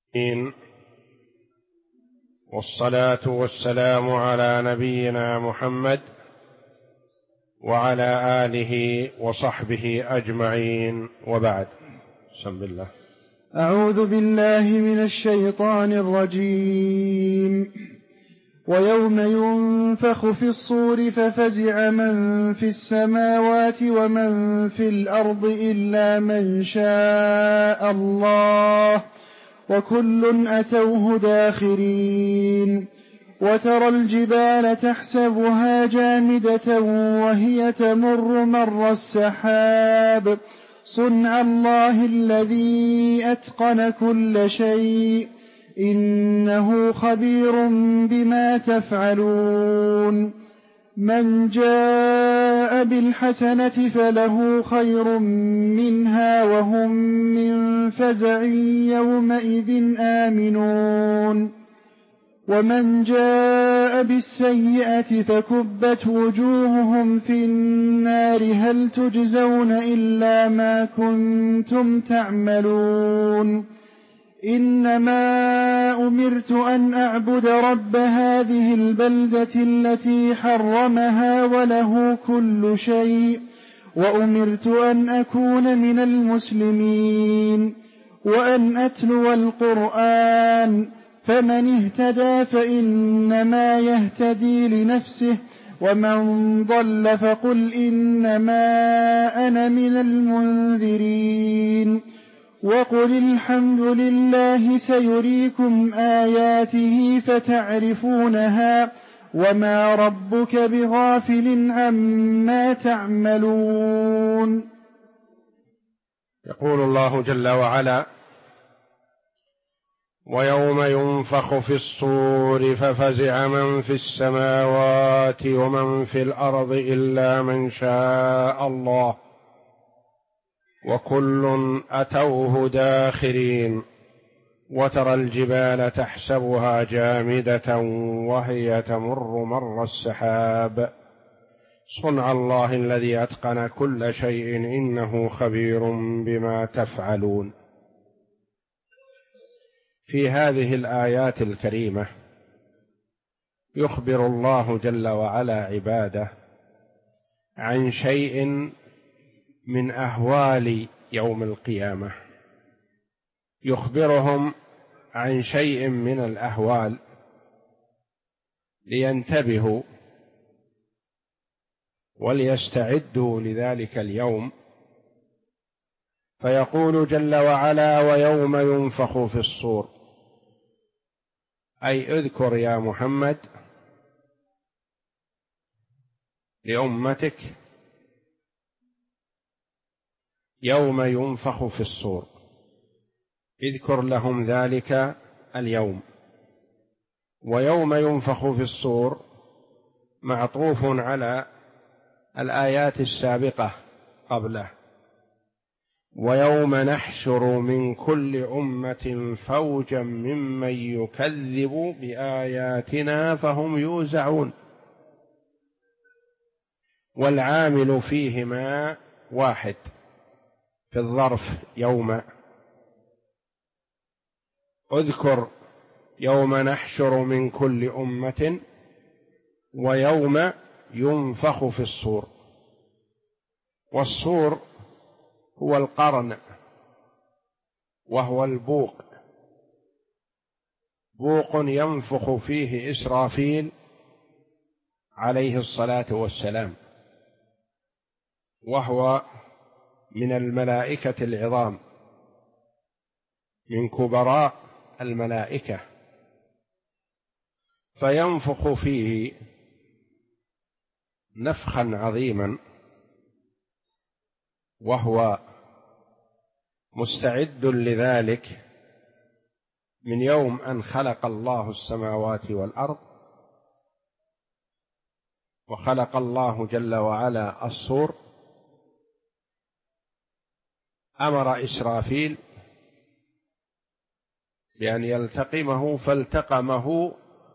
والصلاة والسلام على نبينا محمد وعلى آله وصحبه أجمعين، وبعد. بسم الله. أعوذ بالله من الشيطان الرجيم. ويوم ينفخ في الصور ففزع من في السماوات ومن في الأرض إلا من شاء الله وكل أتوه داخرين. وترى الجبال تحسبها جامدة وهي تمر مر السحاب صنع الله الذي أتقن كل شيء إنه خبير بما تفعلون. من جاء بالحسنة فله خير منها وهم من فزع يومئذ آمنون. ومن جاء بالسيئة فكبت وجوههم في النار هل تجزون إلا ما كنتم تعملون. إنما أمرت أن أعبد رب هذه البلدة التي حرمها وله كل شيء وأمرت أن أكون من المسلمين وأن أتلو القرآن فمن اهتدى فإنما يهتدي لنفسه ومن ضل فقل إنما أنا من المنذرين. وقل الحمد لله سيريكم آياته فتعرفونها وما ربك بغافل عما تعملون. يقول الله جل وعلا: ويوم ينفخ في الصور ففزع من في السماوات ومن في الأرض إلا من شاء الله وكل أتوه داخرين. وترى الجبال تحسبها جامدة وهي تمر مر السحاب صنع الله الذي أتقن كل شيء إنه خبير بما تفعلون. في هذه الآيات الكريمة يخبر الله جل وعلا عباده عن شيء من أهوال يوم القيامة، يخبرهم عن شيء من الأهوال لينتبهوا وليستعدوا لذلك اليوم. فيقول جل وعلا: ويوم ينفخ في الصور، أي اذكر يا محمد لأمتك يوم ينفخ في الصور، اذكر لهم ذلك اليوم. ويوم ينفخ في الصور معطوف على الآيات السابقة قبله: ويوم نحشر من كل أمة فوجا ممن يكذب بآياتنا فهم يوزعون. والعامل فيهما واحد في الظرف يوم. اذكر يوم نحشر من كل أمة ويوم ينفخ في الصور. والصور هو القرن وهو البوق، بوق ينفخ فيه إسرافيل عليه الصلاة والسلام، وهو من الملائكة العظام، من كبراء الملائكة، فينفخ فيه نفخا عظيما، وهو مستعد لذلك من يوم أن خلق الله السماوات والأرض، وخلق الله جل وعلا الصور. أمر إسرافيل بأن يلتقمه فالتقمه،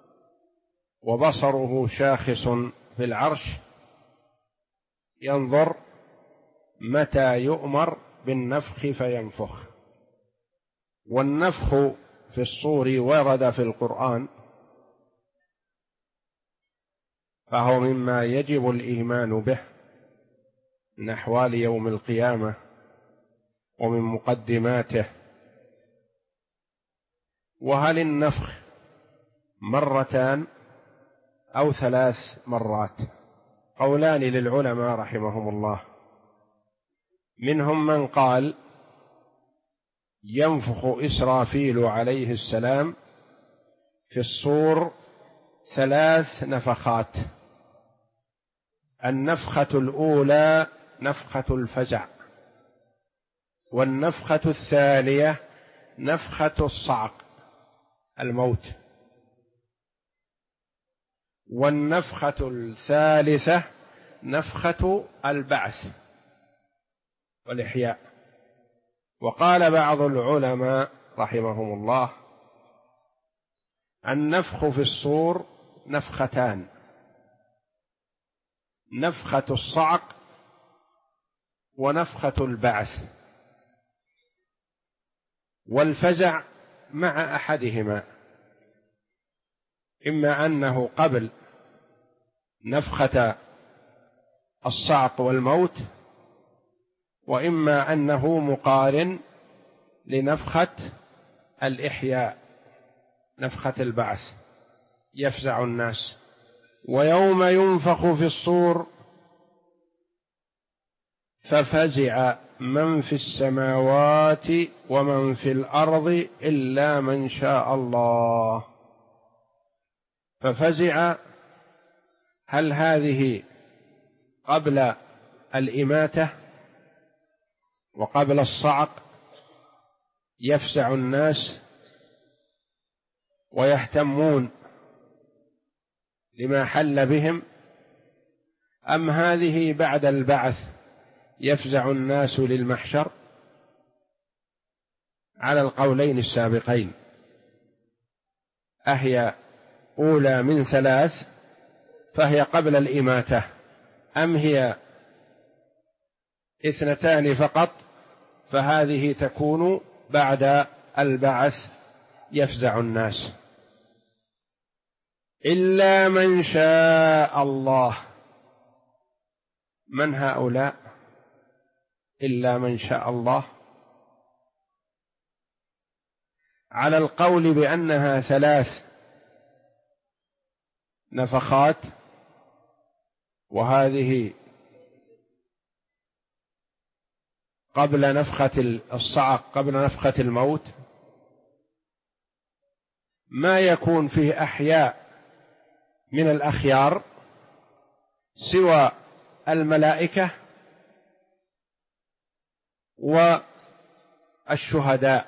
وبصره شاخص في العرش ينظر متى يؤمر بالنفخ فينفخ. والنفخ في الصور ورد في القرآن فهو مما يجب الإيمان به من أحوال يوم القيامة ومن مقدماته. وهل النفخ مرتان أو 3 مرات؟ قولان للعلماء رحمهم الله، منهم من قال ينفخ إسرافيل عليه السلام في الصور 3 نفخات. النفخة الأولى نفخة الفزع، والنفخة الثانية نفخة الصعق الموت، والنفخة الثالثة نفخة البعث والإحياء. وقال بعض العلماء رحمهم الله النفخ في الصور نفختان، نفخة الصعق ونفخة البعث، والفزع مع أحدهما، إما أنه قبل نفخة الصعق والموت، وإما أنه مقارن لنفخة الإحياء، نفخة البعث يفزع الناس. ويوم ينفخ في الصور ففزع من في السماوات ومن في الأرض إلا من شاء الله. ففزع، هل هذه قبل الإماتة وقبل الصعق يفزع الناس ويهتمون لما حل بهم، أم هذه بعد البعث يفزع الناس للمحشر؟ على القولين السابقين، أهي أولى من 3 فهي قبل الإماتة، أم هي 2 فقط فهذه تكون بعد البعث يفزع الناس. إلا من شاء الله، من هؤلاء إلا من شاء الله؟ على القول بأنها 3 نفخات، وهذه قبل نفخة الصعق قبل نفخة الموت، ما يكون فيه أحياء من الأخيار سوى الملائكة والشهداء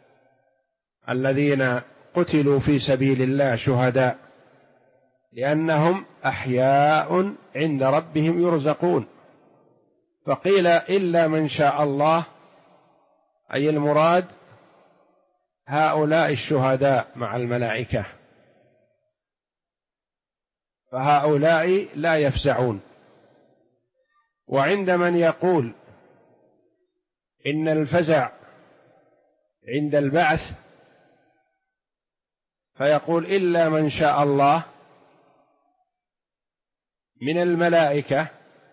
الذين قتلوا في سبيل الله شهداء، لأنهم أحياء عند ربهم يرزقون. فقيل إلا من شاء الله، أي المراد هؤلاء الشهداء مع الملائكة، فهؤلاء لا يفزعون. وعند من يقول إن الفزع عند البعث فيقول إلا من شاء الله من الملائكة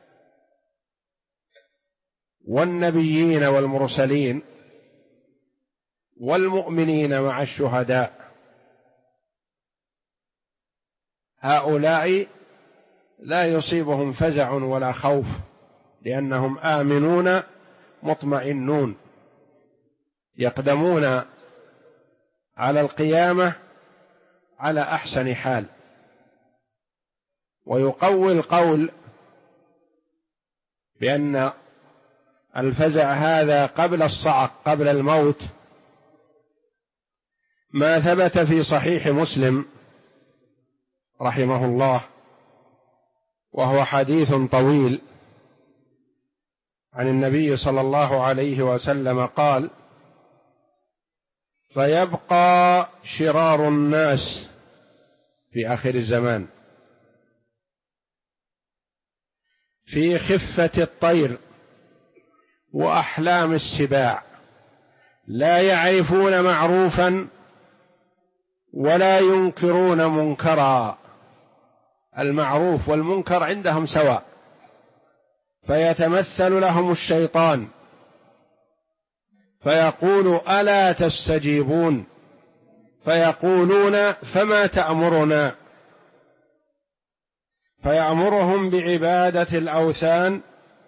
والنبيين والمرسلين والمؤمنين مع الشهداء، هؤلاء لا يصيبهم فزع ولا خوف، لأنهم آمنون مطمئنون يقدمون على القيامة على أحسن حال. ويقوي القول بأن الفزع هذا قبل الصعق قبل الموت ما ثبت في صحيح مسلم رحمه الله، وهو حديث طويل عن النبي صلى الله عليه وسلم قال: فيبقى شرار الناس في آخر الزمان في خفة الطير وأحلام السباع، لا يعرفون معروفا ولا ينكرون منكرا، المعروف والمنكر عندهم سواء، فيتمثل لهم الشيطان فيقول ألا تستجيبون، فيقولون فما تأمرنا، فيأمرهم بعبادة الأوثان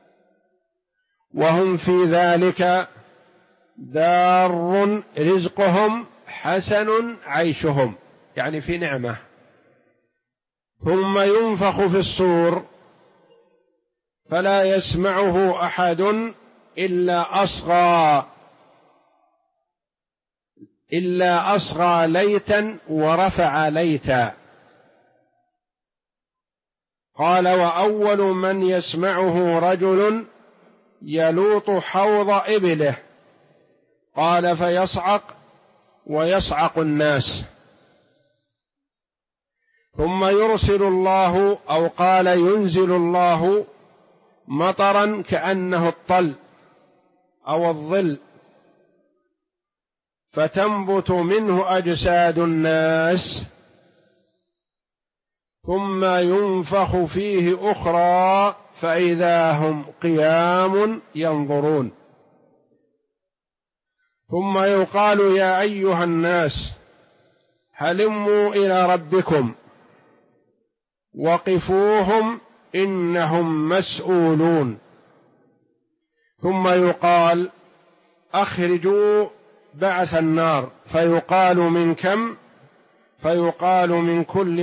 وهم في ذلك دار رزقهم حسن عيشهم، يعني في نعمة. ثم ينفخ في الصور فلا يسمعه أحد إلا أصغى ليتا ورفع ليتا. قال وأول من يسمعه رجل يلوط حوض إبله، قال فيصعق ويصعق الناس. ثم يرسل الله أو قال ينزل الله مطرا كأنه الطل أو الظل، فتنبت منه أجساد الناس، ثم ينفخ فيه أخرى فإذا هم قيام ينظرون. ثم يقال يا أيها الناس هلموا إلى ربكم وقفوهم إنهم مسؤولون. ثم يقال أخرجوا بعث النار، فيقال من كم؟ فيقال من كل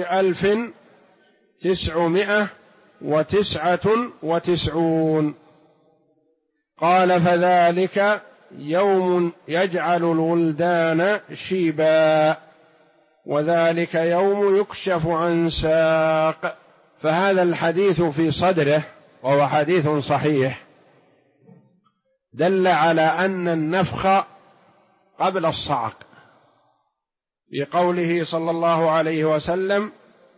1999. قال فذلك يوم يجعل الولدان شيبا، وذلك يوم يكشف عن ساق. فهذا الحديث في صدره وهو حديث صحيح دل على أن النفخ قبل الصعق، بقوله صلى الله عليه وسلم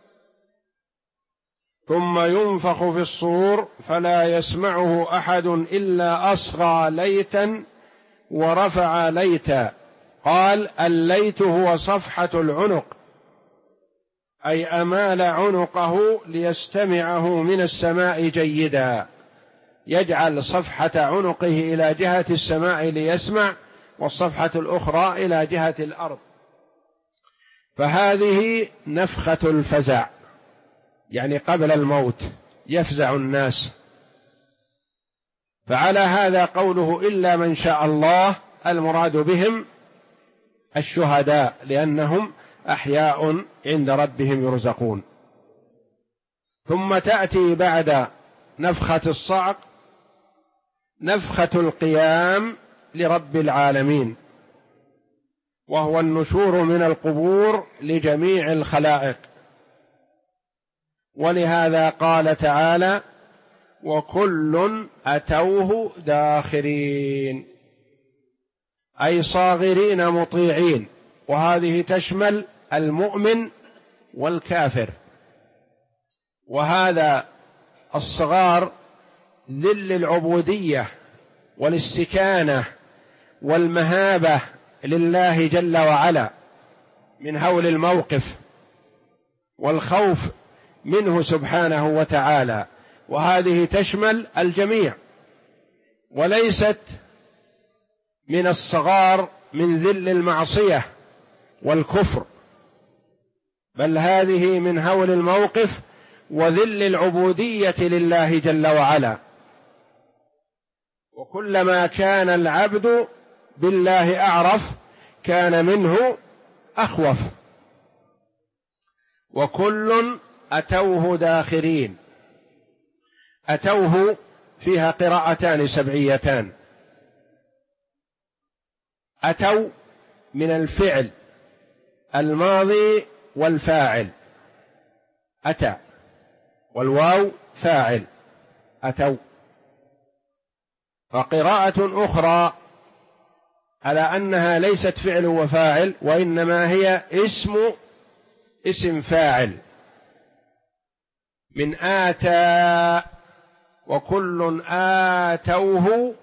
ثم ينفخ في الصور فلا يسمعه أحد إلا أصغى ليتا ورفع ليتا. قال الليت هو صفحة العنق، أي أمال عنقه ليستمعه من السماء جيدا، يجعل صفحة عنقه إلى جهة السماء ليسمع، والصفحة الأخرى إلى جهة الأرض. فهذه نفخة الفزع، يعني قبل الموت يفزع الناس. فعلى هذا قوله إلا من شاء الله، المراد بهم الشهداء، لأنهم أحياء عند ربهم يرزقون. ثم تأتي بعد نفخة الصعق نفخة القيام لرب العالمين، وهو النشور من القبور لجميع الخلائق. ولهذا قال تعالى وكل أتوه داخرين، أي صاغرين مطيعين، وهذه تشمل المؤمن والكافر. وهذا الصغار ذل العبودية والاستكانة والمهابة لله جل وعلا من هول الموقف والخوف منه سبحانه وتعالى، وهذه تشمل الجميع، وليست من الصغار من ذل المعصية والكفر، بل هذه من هول الموقف وذل العبودية لله جل وعلا. وكلما كان العبد بالله أعرف كان منه أخوف. وكل أتوه داخرين، أتوه فيها قراءتان سبعيتان. أتوا من الفعل الماضي والفاعل، أتى، والواو فاعل أتوا. وقراءة أخرى على أنها ليست فعل وفاعل، وإنما هي اسم فاعل من آتى، وكل آتوه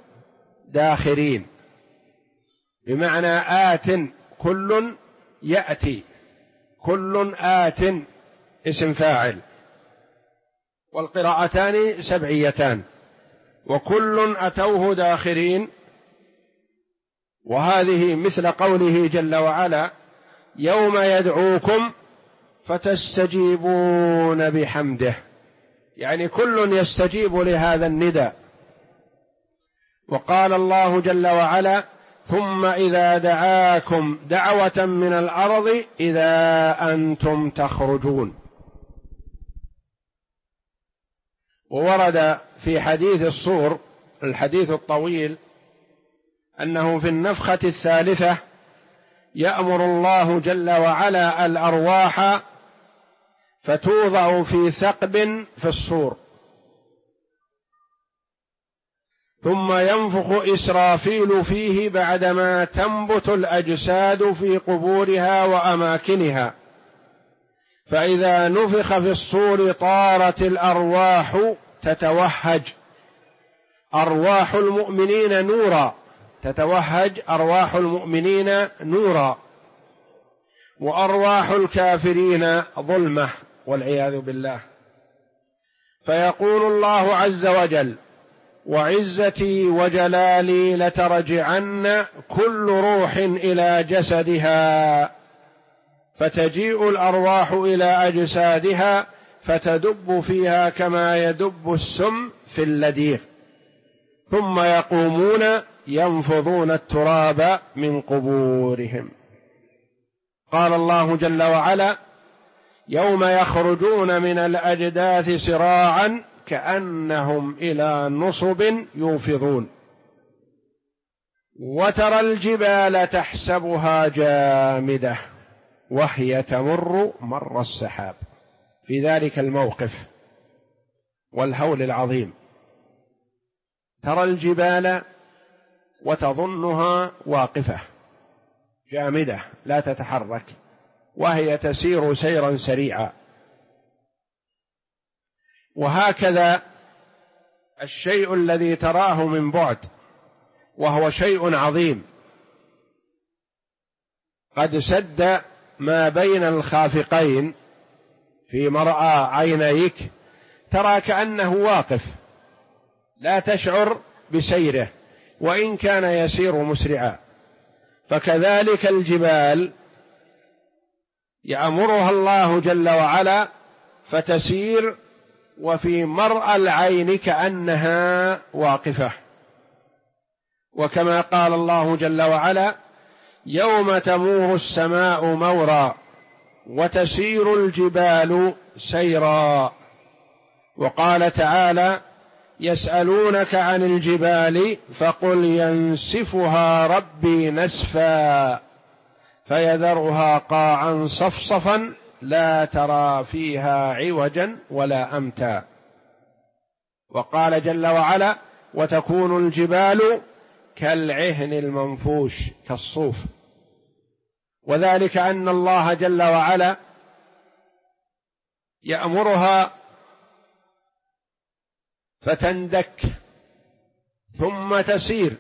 داخرين، بمعنى آت كل يأتي كل آت اسم فاعل، والقراءتان سبعيتان، وكل أتوه داخرين. وهذه مثل قوله جل وعلا: يوم يدعوكم فتستجيبون بحمده، يعني كل يستجيب لهذا النداء. وقال الله جل وعلا: ثم إذا دعاكم دعوة من الأرض إذا أنتم تخرجون. وورد في حديث الصور الحديث الطويل أنه في النفخة الثالثة يأمر الله جل وعلا الأرواح فتوضع في ثقب في الصور، ثم ينفخ إسرافيل فيه بعدما تنبت الأجساد في قبورها وأماكنها، فإذا نفخ في الصور طارت الأرواح تتوهج، أرواح المؤمنين نورا، تتوهج أرواح المؤمنين نورا، وأرواح الكافرين ظلمة والعياذ بالله. فيقول الله عز وجل: وعزتي وجلالي لترجعن كل روح إلى جسدها، فتجيء الأرواح إلى أجسادها فتدب فيها كما يدب السم في اللديغ، ثم يقومون ينفضون التراب من قبورهم. قال الله جل وعلا: يوم يخرجون من الأجداث سراعا كأنهم إلى نصب يوفضون. وترى الجبال تحسبها جامدة وهي تمر مر السحاب، في ذلك الموقف والهول العظيم. ترى الجبال وتظنها واقفة جامدة لا تتحرك، وهي تسير سيرا سريعا. وهكذا الشيء الذي تراه من بعد وهو شيء عظيم قد سد ما بين الخافقين في مرأى عينيك، ترى كأنه واقف لا تشعر بسيره وإن كان يسير مسرعا. فكذلك الجبال يأمرها الله جل وعلا فتسير وفي مرأى العين كأنها واقفة. وكما قال الله جل وعلا: يوم تمور السماء مورا وتسير الجبال سيرا. وقال تعالى: يسألونك عن الجبال فقل ينسفها ربي نسفا فيذرها قاعا صفصفا لا ترى فيها عوجا ولا أمتا. وقال جل وعلا: وتكون الجبال كالعهن المنفوش كالصوف. وذلك أن الله جل وعلا يأمرها فتندك ثم تسير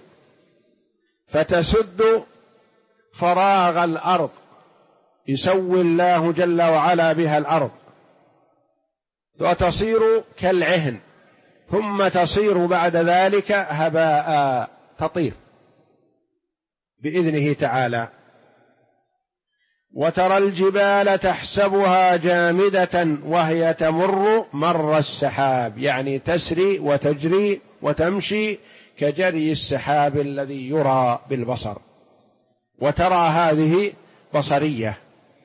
فتسد فراغ الأرض، يسوي الله جل وعلا بها الأرض، وتصير كالعهن، ثم تصير بعد ذلك هباء، تطير بإذنه تعالى. وترى الجبال تحسبها جامدة وهي تمر مر السحاب، يعني تسري وتجري وتمشي كجري السحاب الذي يرى بالبصر. وترى هذه بصرية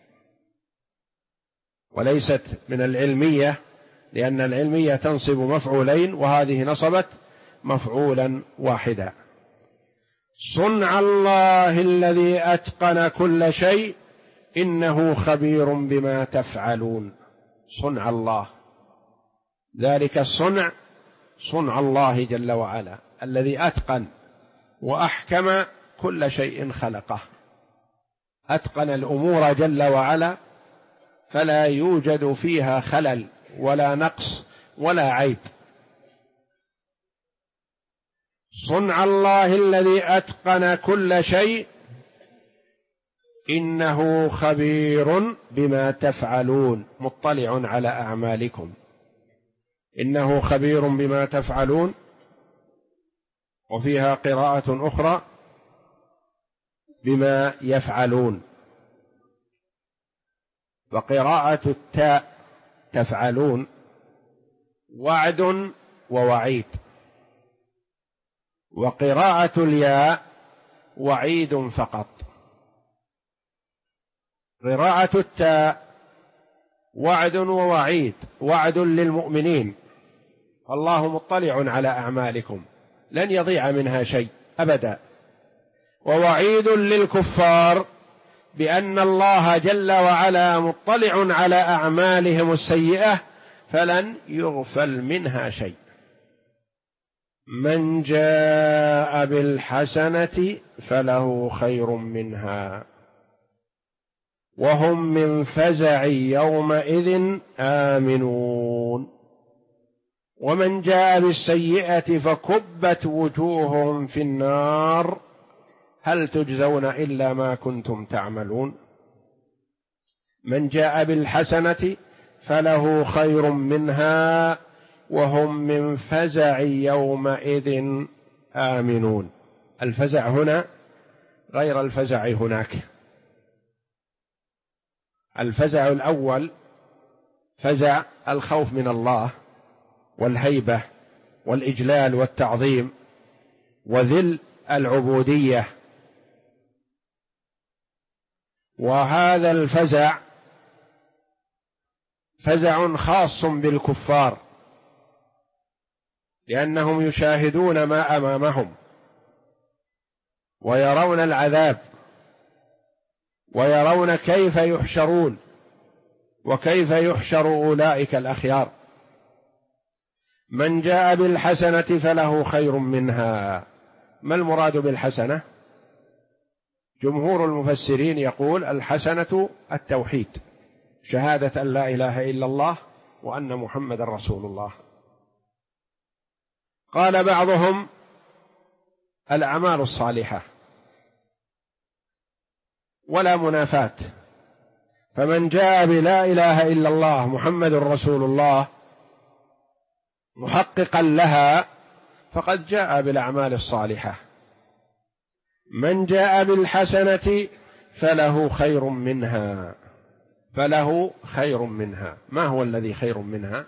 وليست من العلمية، لأن العلمية تنصب مفعولين وهذه نصبت مفعولا واحدا. صنع الله الذي أتقن كل شيء إنه خبير بما تفعلون. صنع الله، ذلك الصنع صنع الله جل وعلا الذي أتقن وأحكم كل شيء خلقه، أتقن الأمور جل وعلا فلا يوجد فيها خلل ولا نقص ولا عيب. صنع الله الذي أتقن كل شيء إنه خبير بما تفعلون مطلع على أعمالكم. إنه خبير بما تفعلون. وفيها قراءة أخرى بما يفعلون. وقراءة التاء تفعلون وعد ووعيد، وقراءة الياء وعيد فقط. قراءة التاء وعد ووعيد، وعد للمؤمنين الله مطلع على أعمالكم لن يضيع منها شيء أبدا، ووعيد للكفار بأن الله جل وعلا مطلع على أعمالهم السيئة فلن يغفل منها شيء. من جاء بالحسنة فله خير منها وهم من فزع يومئذ آمنون. ومن جاء بالسيئة فكبت وجوههم في النار هل تجزون إلا ما كنتم تعملون. من جاء بالحسنة فله خير منها وهم من فزع يومئذ آمنون. الفزع هنا غير الفزع هناك. الفزع الأول فزع الخوف من الله والهيبة والإجلال والتعظيم وذل العبودية، وهذا الفزع فزع خاص بالكفار لأنهم يشاهدون ما أمامهم ويرون العذاب ويرون كيف يحشرون وكيف يحشر أولئك الأخيار. من جاء بالحسنة فله خير منها. ما المراد بالحسنة؟ جمهور المفسرين يقول الحسنة التوحيد، شهادة أن لا إله إلا الله وأن محمد رسول الله. قال بعضهم الأعمال الصالحة ولا منافاة، فمن جاء بلا إله إلا الله محمد رسول الله محققا لها فقد جاء بالأعمال الصالحة. من جاء بالحسنة فله خير منها. فله خير منها. ما هو الذي خير منها؟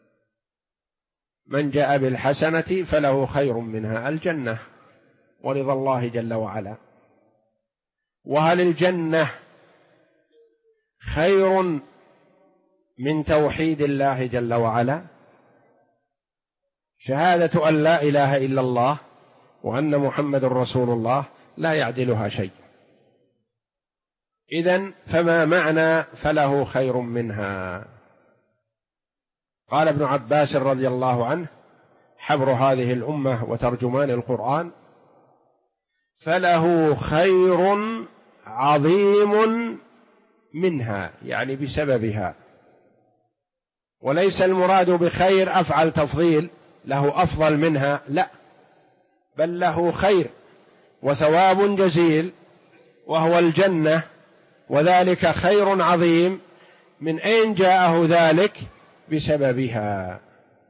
من جاء بالحسنة فله خير منها الجنة ورضا الله جل وعلا. وهل الجنة خير من توحيد الله جل وعلا؟ شهادة أن لا إله إلا الله وأن محمد رسول الله لا يعدلها شيء. إذن فما معنى فله خير منها؟ قال ابن عباس رضي الله عنه حبر هذه الأمة وترجمان القرآن: فله خير عظيم منها، يعني بسببها. وليس المراد بخير أفعل تفضيل له أفضل منها، لا، بل له خير وثواب جزيل وهو الجنة، وذلك خير عظيم. من أين جاءه ذلك؟ بسببها،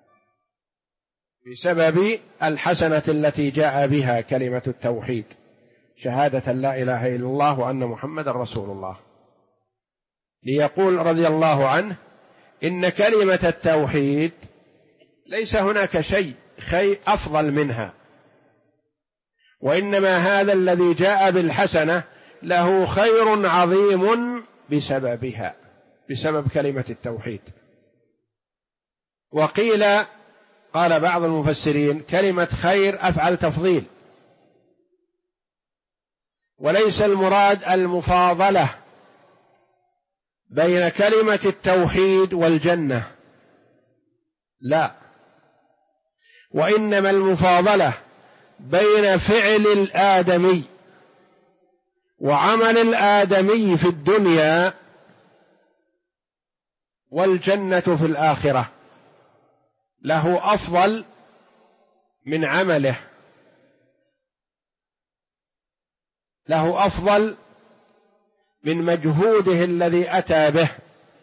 بسبب الحسنة التي جاء بها كلمة التوحيد، شهادة لا إله إلا الله وأن محمد رسول الله. ليقول رضي الله عنه: إن كلمة التوحيد ليس هناك شيء أفضل منها، وإنما هذا الذي جاء بالحسنة له خير عظيم بسببها، بسبب كلمة التوحيد. وقيل، قال بعض المفسرين: كلمة خير أفعل تفضيل، وليس المراد المفاضلة بين كلمة التوحيد والجنة، لا، وإنما المفاضلة بين فعل الآدمي وعمل الآدمي في الدنيا والجنة في الآخرة، له أفضل من عمله، له أفضل من مجهوده الذي أتى به.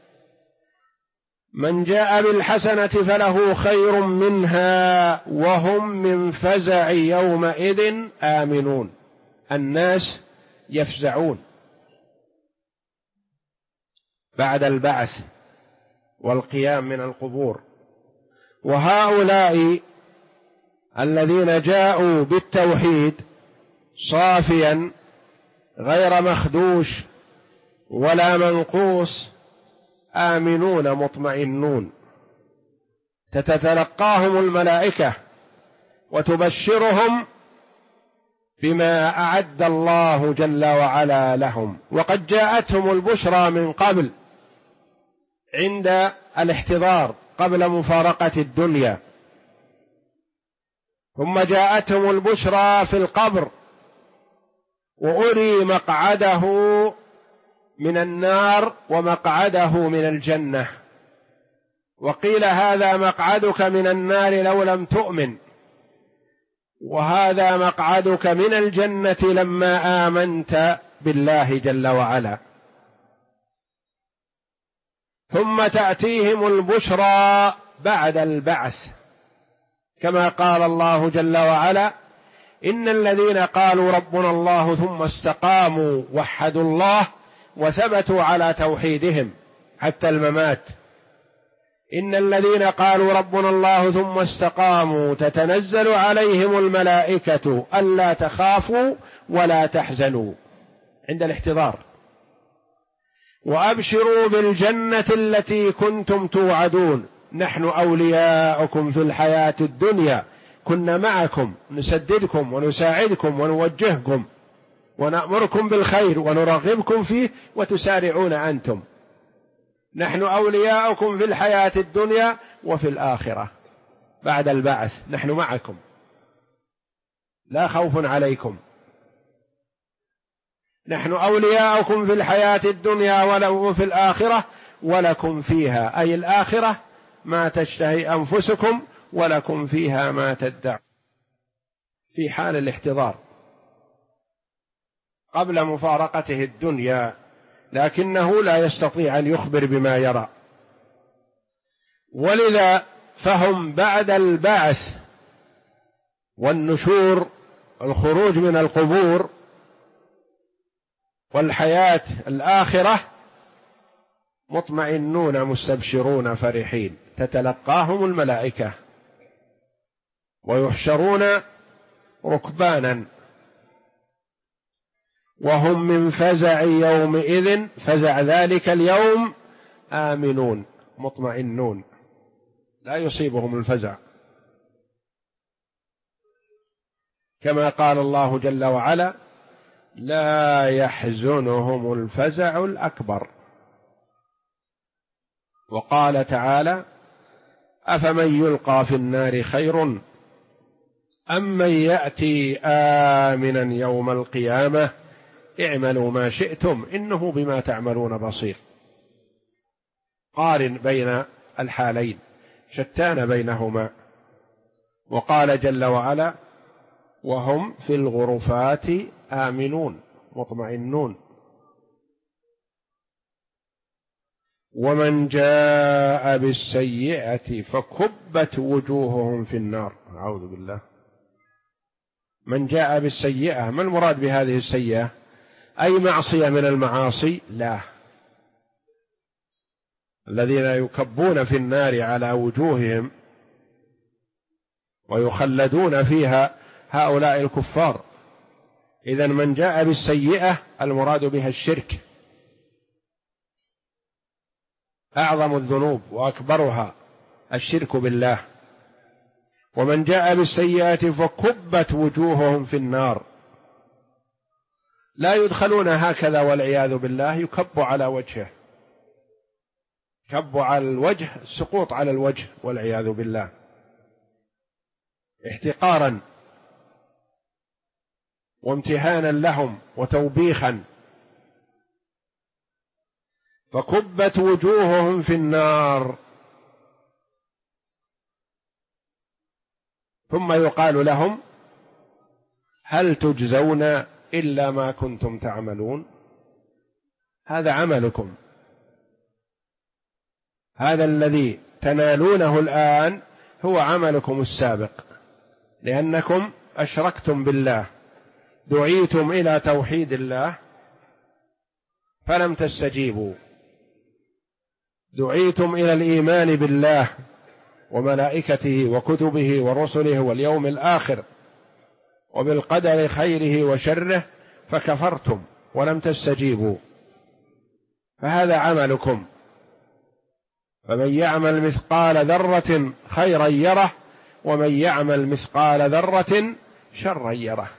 من جاء بالحسنة فله خير منها وهم من فزع يومئذ آمنون. الناس يفزعون بعد البعث والقيام من القبور، وهؤلاء الذين جاءوا بالتوحيد صافيا غير مخدوش ولا منقوص آمنون مطمئنون، تتلقاهم الملائكة وتبشرهم بما أعد الله جل وعلا لهم. وقد جاءتهم البشرى من قبل عند الاحتضار قبل مفارقة الدنيا، ثم جاءتهم البشرى في القبر وأري مقعده من النار ومقعده من الجنة، وقيل هذا مقعدك من النار لو لم تؤمن، وهذا مقعدك من الجنة لما آمنت بالله جل وعلا. ثم تأتيهم البشرى بعد البعث، كما قال الله جل وعلا: إن الذين قالوا ربنا الله ثم استقاموا وحدوا الله وثبتوا على توحيدهم حتى الممات. إن الذين قالوا ربنا الله ثم استقاموا تتنزل عليهم الملائكة ألا تخافوا ولا تحزنوا عند الاحتضار، وأبشروا بالجنة التي كنتم توعدون، نحن أولياؤكم في الحياة الدنيا، كنا معكم نسددكم ونساعدكم ونوجهكم ونأمركم بالخير ونرغبكم فيه وتسارعون أنتم، نحن أولياؤكم في الحياة الدنيا وفي الآخرة بعد البعث، نحن معكم لا خوف عليكم، نحن أولياؤكم في الحياة الدنيا وفي الآخرة ولكم فيها، أي الآخرة، ما تشتهي أنفسكم ولكم فيها ما تدعون، في حال الاحتضار قبل مفارقته الدنيا، لكنه لا يستطيع أن يخبر بما يرى. ولذا فهم بعد البعث والنشور، الخروج من القبور والحياة الآخرة، مطمئنون مستبشرون فرحين، تتلقاهم الملائكة ويحشرون ركبانا، وهم من فزع يومئذ، فزع ذلك اليوم، آمنون مطمئنون، لا يصيبهم الفزع، كما قال الله جل وعلا: لا يحزنهم الفزع الأكبر. وقال تعالى: أفمن يلقى في النار خير أم من يأتي آمنا يوم القيامة اعملوا ما شئتم إنه بما تعملون بصير. قارن بين الحالين، شتان بينهما. وقال جل وعلا: وهم في الغرفات آمنون مطمئنون. ومن جاء بالسيئة فكبت وجوههم في النار، أعوذ بالله. من جاء بالسيئة، ما المراد بهذه السيئة؟ أي معصية من المعاصي؟ لا، الذين يكبون في النار على وجوههم ويخلدون فيها هؤلاء الكفار. إذن من جاء بالسيئة المراد بها الشرك، أعظم الذنوب وأكبرها الشرك بالله. ومن جاء بالسيئة فكبت وجوههم في النار، لا يدخلون هكذا والعياذ بالله، يكب على وجهه، كب على الوجه، السقوط على الوجه والعياذ بالله، احتقارا وامتهانا لهم وتوبيخا. فكبت وجوههم في النار، ثم يقال لهم: هل تجزون إلا ما كنتم تعملون؟ هذا عملكم، هذا الذي تنالونه الآن هو عملكم السابق، لأنكم أشركتم بالله، دعيتم إلى توحيد الله فلم تستجيبوا، دعيتم إلى الإيمان بالله وملائكته وكتبه ورسله واليوم الآخر وبالقدر خيره وشره فكفرتم ولم تستجيبوا، فهذا عملكم. فمن يعمل مثقال ذرة خيرا يره ومن يعمل مثقال ذرة شرا يره.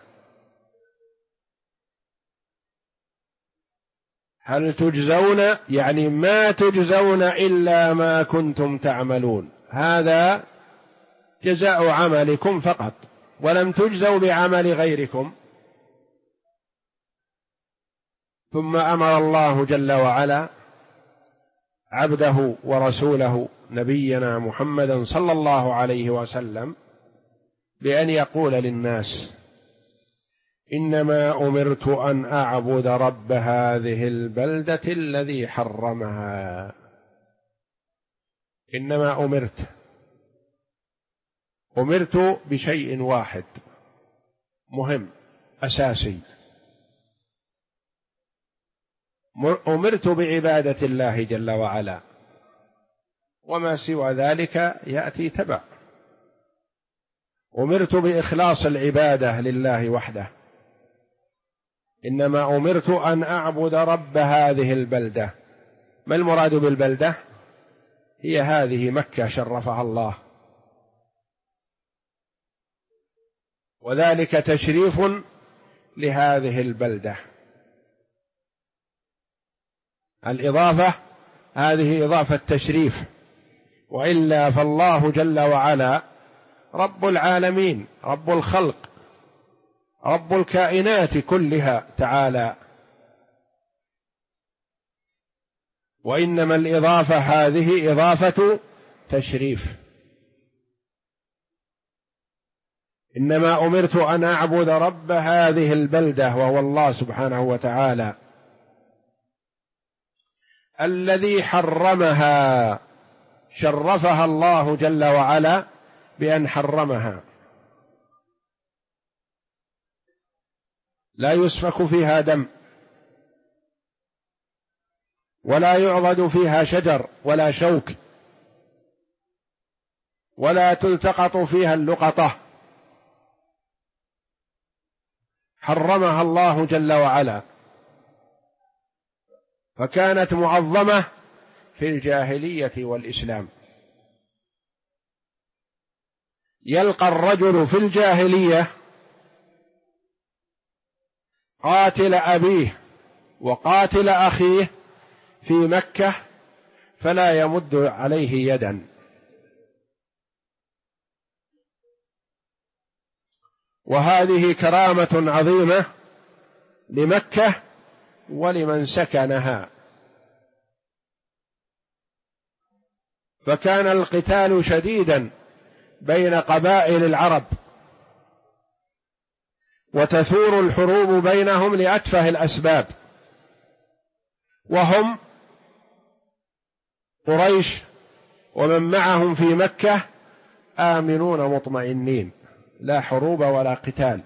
هل تجزون يعني ما تجزون إلا ما كنتم تعملون، هذا جزاء عملكم فقط، ولم تجزوا بعمل غيركم. ثم أمر الله جل وعلا عبده ورسوله نبينا محمدا صلى الله عليه وسلم بأن يقول للناس: إنما أمرت أن أعبد رب هذه البلدة الذي حرمها. إنما أمرت بشيء واحد مهم أساسي، أمرت بعبادة الله جل وعلا، وما سوى ذلك يأتي تبع. أمرت بإخلاص العبادة لله وحده. إنما أمرت أن أعبد رب هذه البلدة. ما المراد بالبلدة؟ هي هذه مكة شرفها الله، وذلك تشريف لهذه البلدة. الإضافة هذه إضافة تشريف، وإلا فالله جل وعلا رب العالمين، رب الخلق، رب الكائنات كلها تعالى، وإنما الإضافة هذه إضافة تشريف. إنما أمرت أن أعبد رب هذه البلدة وهو الله سبحانه وتعالى الذي حرمها، شرفها الله جل وعلا بأن حرمها، لا يسفك فيها دم، ولا يعضد فيها شجر ولا شوك، ولا تلتقط فيها اللقطة، حرمها الله جل وعلا، فكانت معظمة في الجاهلية والإسلام. يلقى الرجل في الجاهلية قاتل أبيه وقاتل أخيه في مكة فلا يمد عليه يدا، وهذه كرامة عظيمة لمكة ولمن سكنها. فكان القتال شديدا بين قبائل العرب، وتثور الحروب بينهم لأتفه الأسباب، وهم قريش ومن معهم في مكة آمنون مطمئنين، لا حروب ولا قتال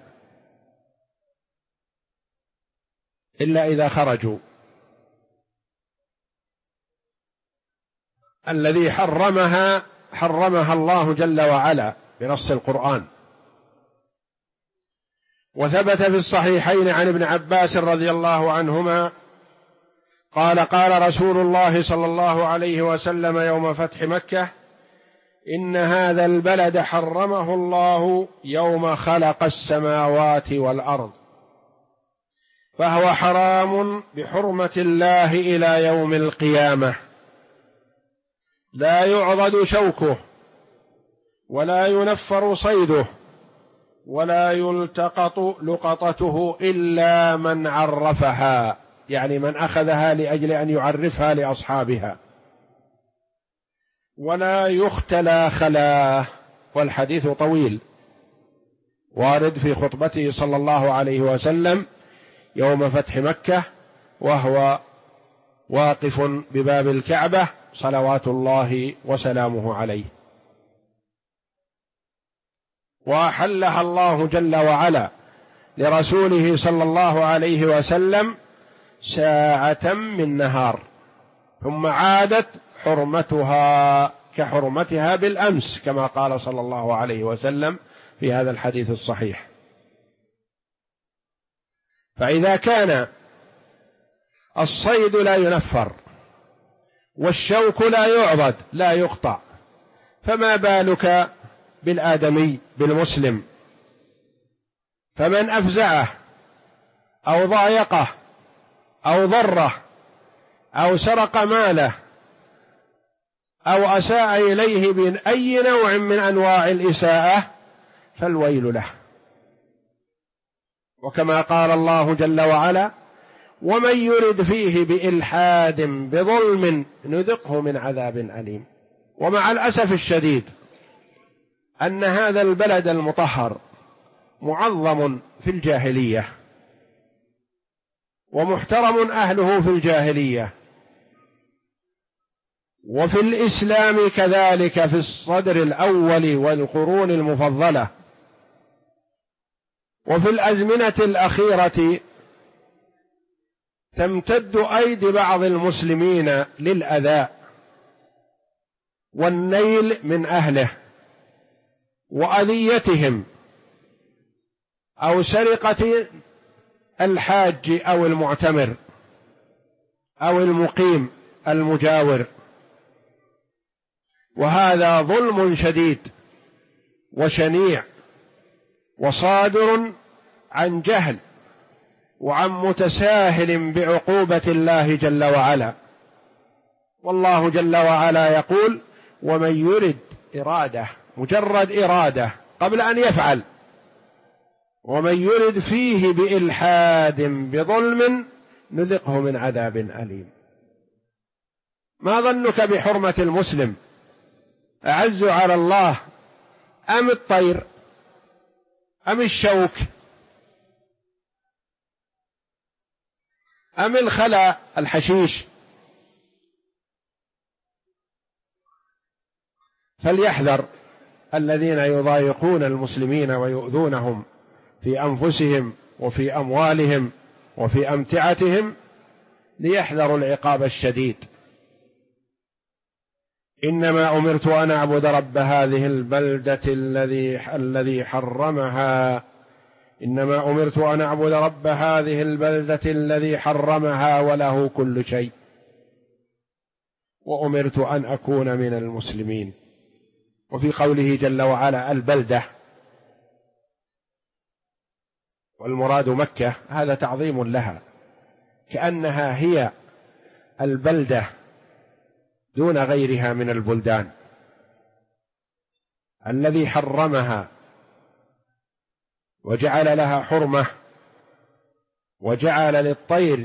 إلا إذا خرجوا. الذي حرمها الله جل وعلا بنص القرآن. وثبت في الصحيحين عن ابن عباس رضي الله عنهما قال: قال رسول الله صلى الله عليه وسلم يوم فتح مكة: إن هذا البلد حرمه الله يوم خلق السماوات والأرض، فهو حرام بحرمة الله إلى يوم القيامة، لا يعضد شوكه ولا ينفر صيده ولا يلتقط لقطته إلا من عرفها، يعني من أخذها لأجل أن يعرفها لأصحابها، ولا يختلى خلاه. والحديث طويل وارد في خطبته صلى الله عليه وسلم يوم فتح مكة، وهو واقف بباب الكعبة صلوات الله وسلامه عليه. وأحلها الله جل وعلا لرسوله صلى الله عليه وسلم ساعة من نهار، ثم عادت حرمتها كحرمتها بالأمس، كما قال صلى الله عليه وسلم في هذا الحديث الصحيح. فإذا كان الصيد لا ينفر والشوك لا يعضد لا يقطع، فما بالك بالآدمي بالمسلم؟ فمن أفزعه أو ضايقه أو ضره أو سرق ماله أو أساء إليه بأي نوع من أنواع الإساءة فالويل له. وكما قال الله جل وعلا: ومن يرد فيه بإلحاد بظلم نذقه من عذاب أليم. ومع الأسف الشديد أن هذا البلد المطهر معظم في الجاهلية ومحترم أهله في الجاهلية، وفي الإسلام كذلك في الصدر الأول والقرون المفضلة، وفي الأزمنة الأخيرة تمتد أيدي بعض المسلمين للأذى والنيل من أهله وأذيتهم أو سرقة الحاج أو المعتمر أو المقيم المجاور، وهذا ظلم شديد وشنيع وصادر عن جهل وعن متساهل بعقوبة الله جل وعلا. والله جل وعلا يقول: ومن يرد إرادة، مجرد إرادة قبل أن يفعل، ومن يرد فيه بإلحاد بظلم نذقه من عذاب أليم. ما ظنك بحرمة المسلم؟ أعز على الله أم الطير أم الشوك أم الخلا الحشيش؟ فليحذر الذين يضايقون المسلمين ويؤذونهم في أنفسهم وفي أموالهم وفي أمتعتهم، ليحذروا العقاب الشديد. إنما أمرت أن أعبد رب هذه البلدة الذي حرمها، إنما أمرت أن أعبد رب هذه البلدة الذي حرمها وله كل شيء، وأمرت أن أكون من المسلمين. وفي قوله جل وعلا البلدة، والمراد مكة، هذا تعظيم لها، كأنها هي البلدة دون غيرها من البلدان، الذي حرمها وجعل لها حرمة، وجعل للطير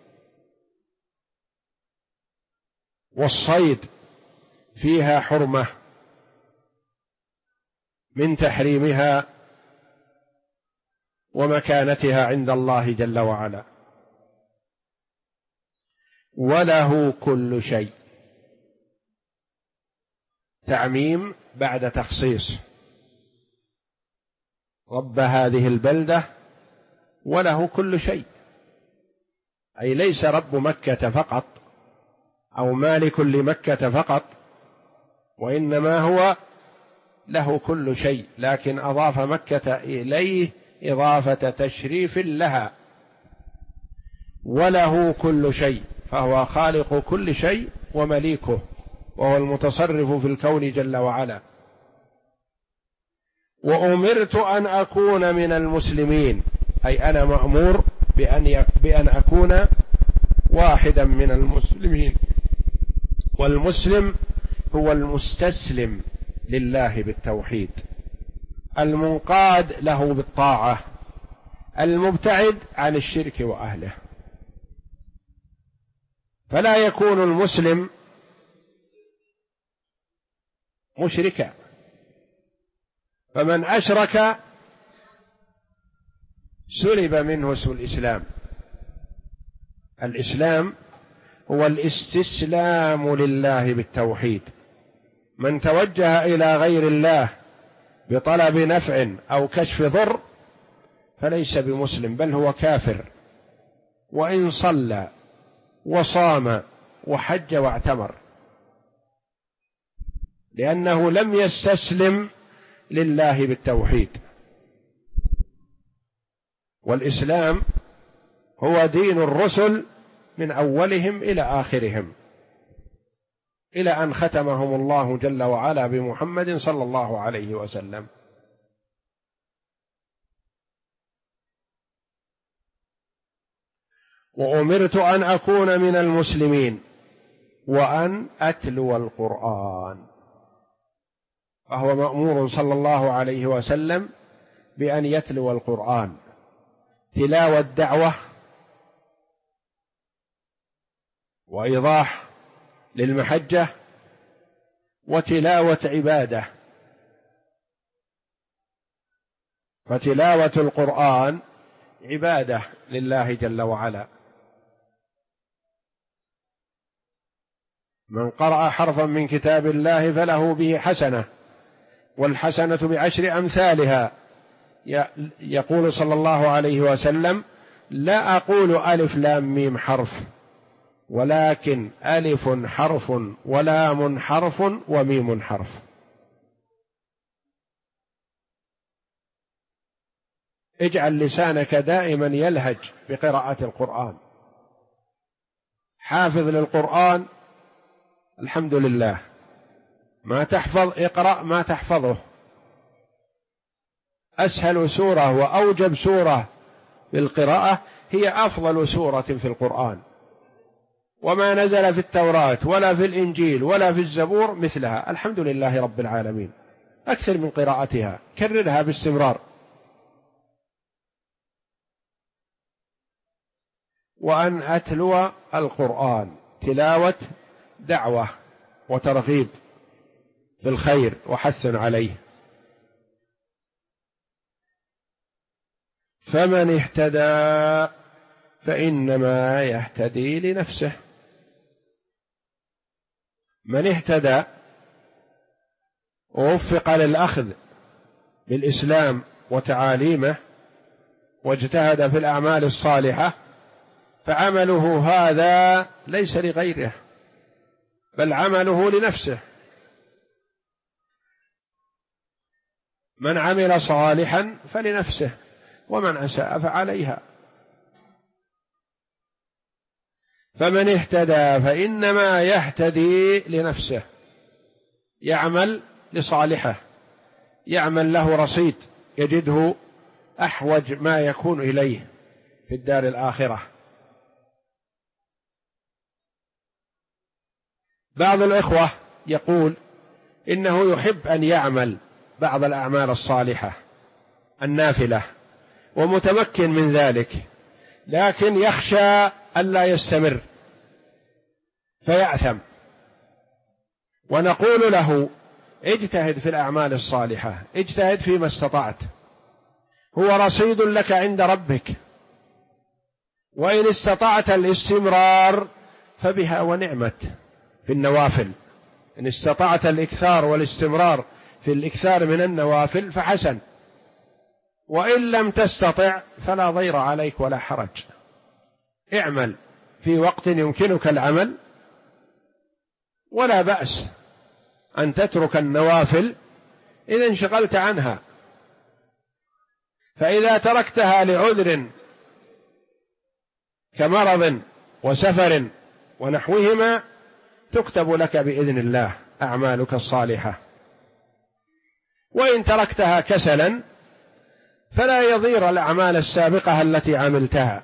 والصيد فيها حرمة من تحريمها ومكانتها عند الله جل وعلا. وله كل شيء، تعميم بعد تخصيص، رب هذه البلدة وله كل شيء، أي ليس رب مكة فقط أو مالك لمكة فقط، وإنما هو له كل شيء، لكن أضاف مكة إليه إضافة تشريف لها. وله كل شيء، فهو خالق كل شيء ومليكه، وهو المتصرف في الكون جل وعلا. وأمرت أن أكون من المسلمين، أي أنا مأمور بأن أكون واحدا من المسلمين. والمسلم هو المستسلم لله بالتوحيد، المنقاد له بالطاعة، المبتعد عن الشرك وأهله. فلا يكون المسلم مشركا، فمن أشرك سلب منه اسم الإسلام. الإسلام هو الاستسلام لله بالتوحيد. من توجه إلى غير الله بطلب نفع أو كشف ضر فليس بمسلم، بل هو كافر، وإن صلى وصام وحج واعتمر، لأنه لم يستسلم لله بالتوحيد. والإسلام هو دين الرسل من أولهم إلى آخرهم، إلى أن ختمهم الله جل وعلا بمحمد صلى الله عليه وسلم. وأمرت أن أكون من المسلمين وأن أتلو القرآن، فهو مأمور صلى الله عليه وسلم بأن يتلو القرآن، تلاوة دعوة وإيضاح للمحجة وتلاوة عبادة. فتلاوة القرآن عبادة لله جل وعلا. من قرأ حرفا من كتاب الله فله به حسنة، والحسنة بعشر أمثالها. يقول صلى الله عليه وسلم: لا أقول ألف لام ميم حرف، ولكن ألف حرف ولام حرف وميم حرف. اجعل لسانك دائما يلهج بقراءة القرآن. حافظ للقرآن الحمد لله، ما تحفظ اقرأ ما تحفظه. أسهل سورة وأوجب سورة بالقراءة هي أفضل سورة في القرآن، وما نزل في التوراة ولا في الإنجيل ولا في الزبور مثلها. الحمد لله رب العالمين. أكثر من قراءتها، كررها باستمرار. وأن أتلو القرآن تلاوة دعوة وترغيب في الخير وحث عليه. فمن اهتدى فإنما يهتدي لنفسه. من اهتدى ووفق للأخذ بالإسلام وتعاليمه واجتهد في الأعمال الصالحة فعمله هذا ليس لغيره، بل عمله لنفسه. من عمل صالحا فلنفسه ومن أساء فعليها. فمن اهتدى فإنما يهتدي لنفسه، يعمل لصالحه، يعمل له رصيد يجده أحوج ما يكون إليه في الدار الآخرة. بعض الإخوة يقول إنه يحب أن يعمل بعض الأعمال الصالحة النافلة ومتمكن من ذلك، لكن يخشى ألا يستمر فيأثم. ونقول له: اجتهد في الأعمال الصالحة، اجتهد فيما استطعت، هو رصيد لك عند ربك، وإن استطعت الاستمرار فبها ونعمت في النوافل. إن استطعت الإكثار والاستمرار في الإكثار من النوافل فحسن، وإن لم تستطع فلا ضير عليك ولا حرج. اعمل في وقت يمكنك العمل، ولا بأس أن تترك النوافل إذا انشغلت عنها. فإذا تركتها لعذر كمرض وسفر ونحوهما تكتب لك بإذن الله أعمالك الصالحة. وإن تركتها كسلا فلا يضير الأعمال السابقة التي عملتها،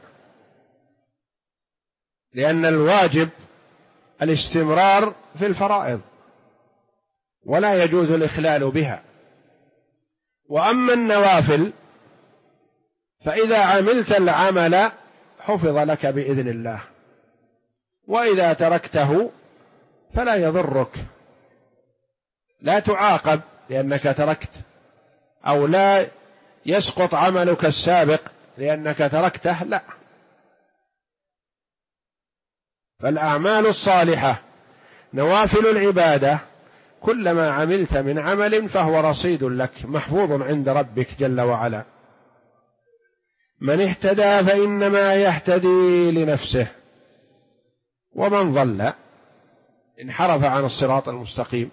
لأن الواجب الاستمرار في الفرائض ولا يجوز الإخلال بها. وأما النوافل فإذا عملت العمل حفظ لك بإذن الله، وإذا تركته فلا يضرك، لا تعاقب لأنك تركت، أو لا يسقط عملك السابق لأنك تركته، لا. فالأعمال الصالحة نوافل العبادة كلما عملت من عمل فهو رصيد لك محفوظ عند ربك جل وعلا. من اهتدى فإنما يهتدي لنفسه، ومن ضل انحرف عن الصراط المستقيم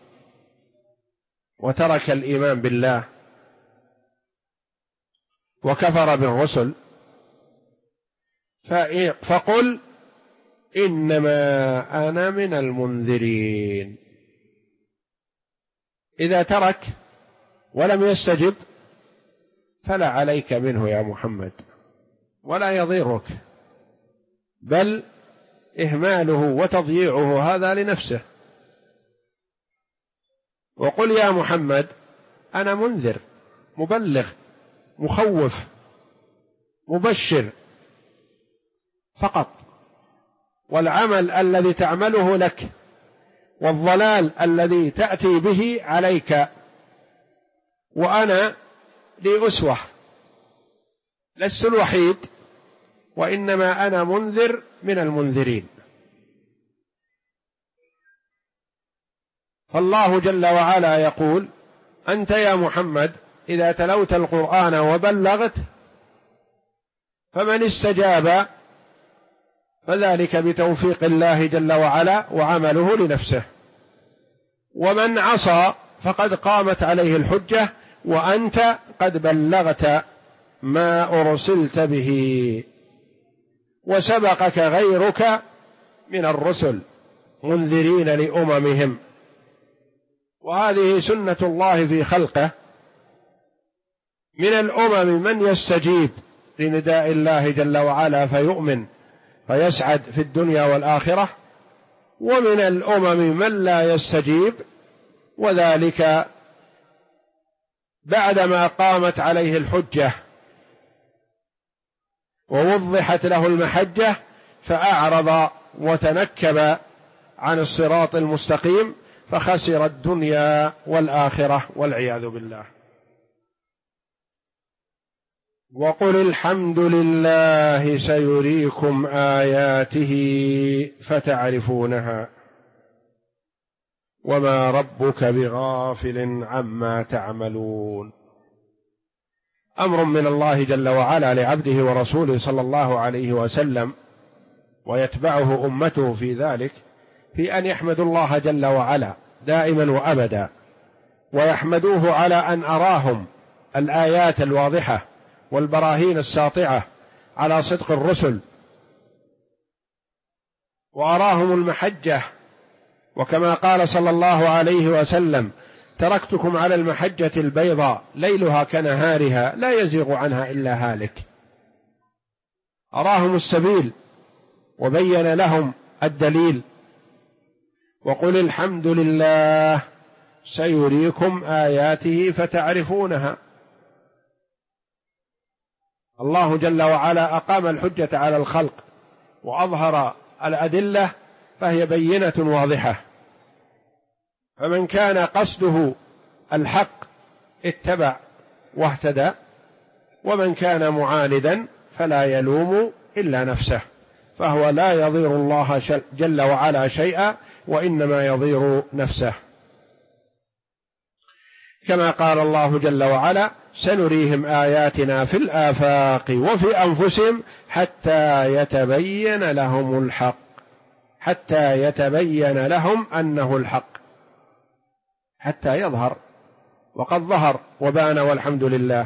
وترك الإيمان بالله وكفر بالرسل فقل إنما أنا من المنذرين. إذا ترك ولم يستجب فلا عليك منه يا محمد ولا يضيرك، بل إهماله وتضييعه هذا لنفسه. وقل يا محمد أنا منذر مبلغ مخوف مبشر فقط، والعمل الذي تعمله لك والضلال الذي تأتي به عليك، وأنا لي أسوة لست الوحيد، وإنما أنا منذر من المنذرين. فالله جل وعلا يقول أنت يا محمد إذا تلوت القرآن وبلغت فمن استجاب فذلك بتوفيق الله جل وعلا وعمله لنفسه، ومن عصى فقد قامت عليه الحجة وأنت قد بلغت ما أرسلت به، وسبقك غيرك من الرسل منذرين لأممهم. وهذه سنة الله في خلقه، من الأمم من يستجيب لنداء الله جل وعلا فيؤمن فيسعد في الدنيا والآخرة، ومن الأمم من لا يستجيب، وذلك بعدما قامت عليه الحجة ووضحت له المحجة فأعرض وتنكب عن الصراط المستقيم فخسر الدنيا والآخرة والعياذ بالله. وقل الحمد لله سيريكم آياته فتعرفونها وما ربك بغافل عما تعملون. أمر من الله جل وعلا لعبده ورسوله صلى الله عليه وسلم، ويتبعه أمته في ذلك، في أن يحمدوا الله جل وعلا دائما وأبدا، ويحمدوه على أن أراهم الآيات الواضحة والبراهين الساطعة على صدق الرسل، وأراهم المحجة، وكما قال صلى الله عليه وسلم تركتكم على المحجة البيضاء ليلها كنهارها لا يزيغ عنها إلا هالك. أراهم السبيل وبين لهم الدليل. وقل الحمد لله سيريكم آياته فتعرفونها. الله جل وعلا أقام الحجة على الخلق وأظهر الأدلة فهي بينة واضحة، فمن كان قصده الحق اتبع واهتدى، ومن كان معاندا فلا يلوم إلا نفسه، فهو لا يضير الله جل وعلا شيئا وإنما يضير نفسه، كما قال الله جل وعلا سنريهم آياتنا في الآفاق وفي أنفسهم حتى يتبين لهم الحق، حتى يتبين لهم أنه الحق، حتى يظهر، وقد ظهر وبان والحمد لله.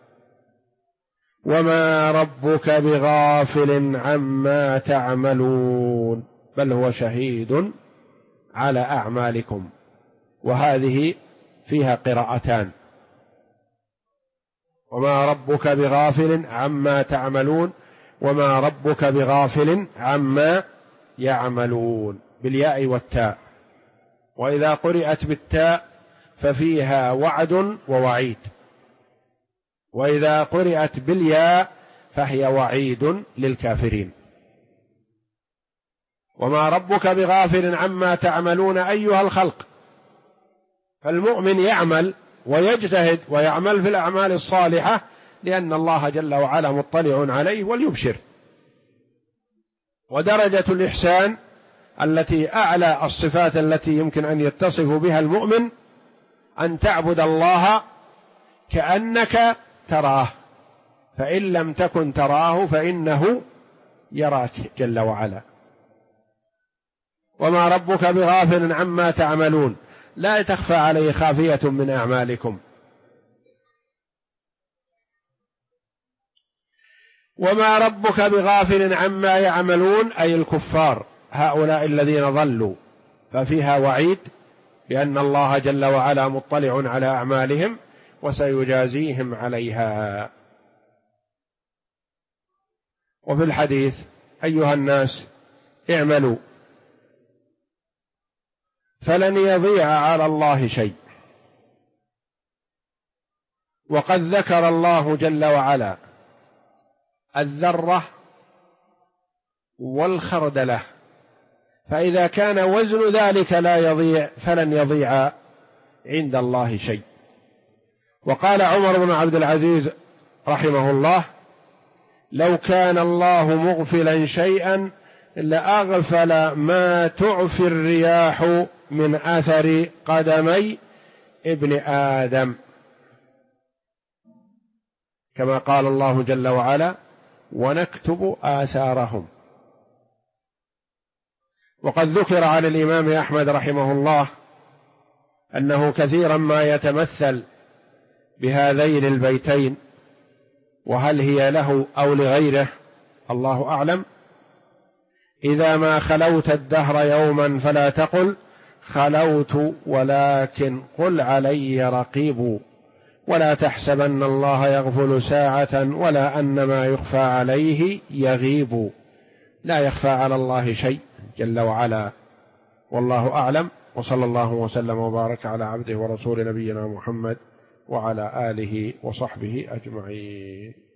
وما ربك بغافل عما تعملون بل هو شهيد على أعمالكم. وهذه فيها قراءتان، وما ربك بغافل عما تعملون، وما ربك بغافل عما يعملون بالياء والتاء، وإذا قرأت بالتاء ففيها وعد ووعيد، وإذا قرأت بالياء فهي وعيد للكافرين. وما ربك بغافل عما تعملون أيها الخلق. فالمؤمن يعمل ويجتهد ويعمل في الأعمال الصالحة لأن الله جل وعلا مطلع عليه وليبشر. ودرجة الإحسان التي أعلى الصفات التي يمكن أن يتصف بها المؤمن أن تعبد الله كأنك تراه، فإن لم تكن تراه فإنه يراك جل وعلا. وما ربك بغافل عما تعملون، لا تخفى عليه خافية من أعمالكم. وما ربك بغافل عما يعملون أي الكفار هؤلاء الذين ضلوا، ففيها وعيد بأن الله جل وعلا مطلع على أعمالهم وسيجازيهم عليها. وفي الحديث: أيها الناس اعملوا فلن يضيع على الله شيء. وقد ذكر الله جل وعلا الذرة والخردلة، فإذا كان وزن ذلك لا يضيع فلن يضيع عند الله شيء. وقال عمر بن عبد العزيز رحمه الله: لو كان الله مغفلا شيئا لأغفل ما تعفي الرياح من أثر قدمي ابن آدم، كما قال الله جل وعلا: ونكتب آثارهم. وقد ذكر عن الإمام أحمد رحمه الله أنه كثيرا ما يتمثل بهذين البيتين، وهل هي له أو لغيره الله أعلم: إذا ما خلوت الدهر يوما فلا تقل خلوت ولكن قل علي رقيب، ولا تحسبن الله يغفل ساعة ولا أن ما يخفى عليه يغيب. لا يخفى على الله شيء جل وعلا، والله أعلم. وصلى الله وسلم وبارك على عبده ورسول نبينا محمد وعلى آله وصحبه أجمعين.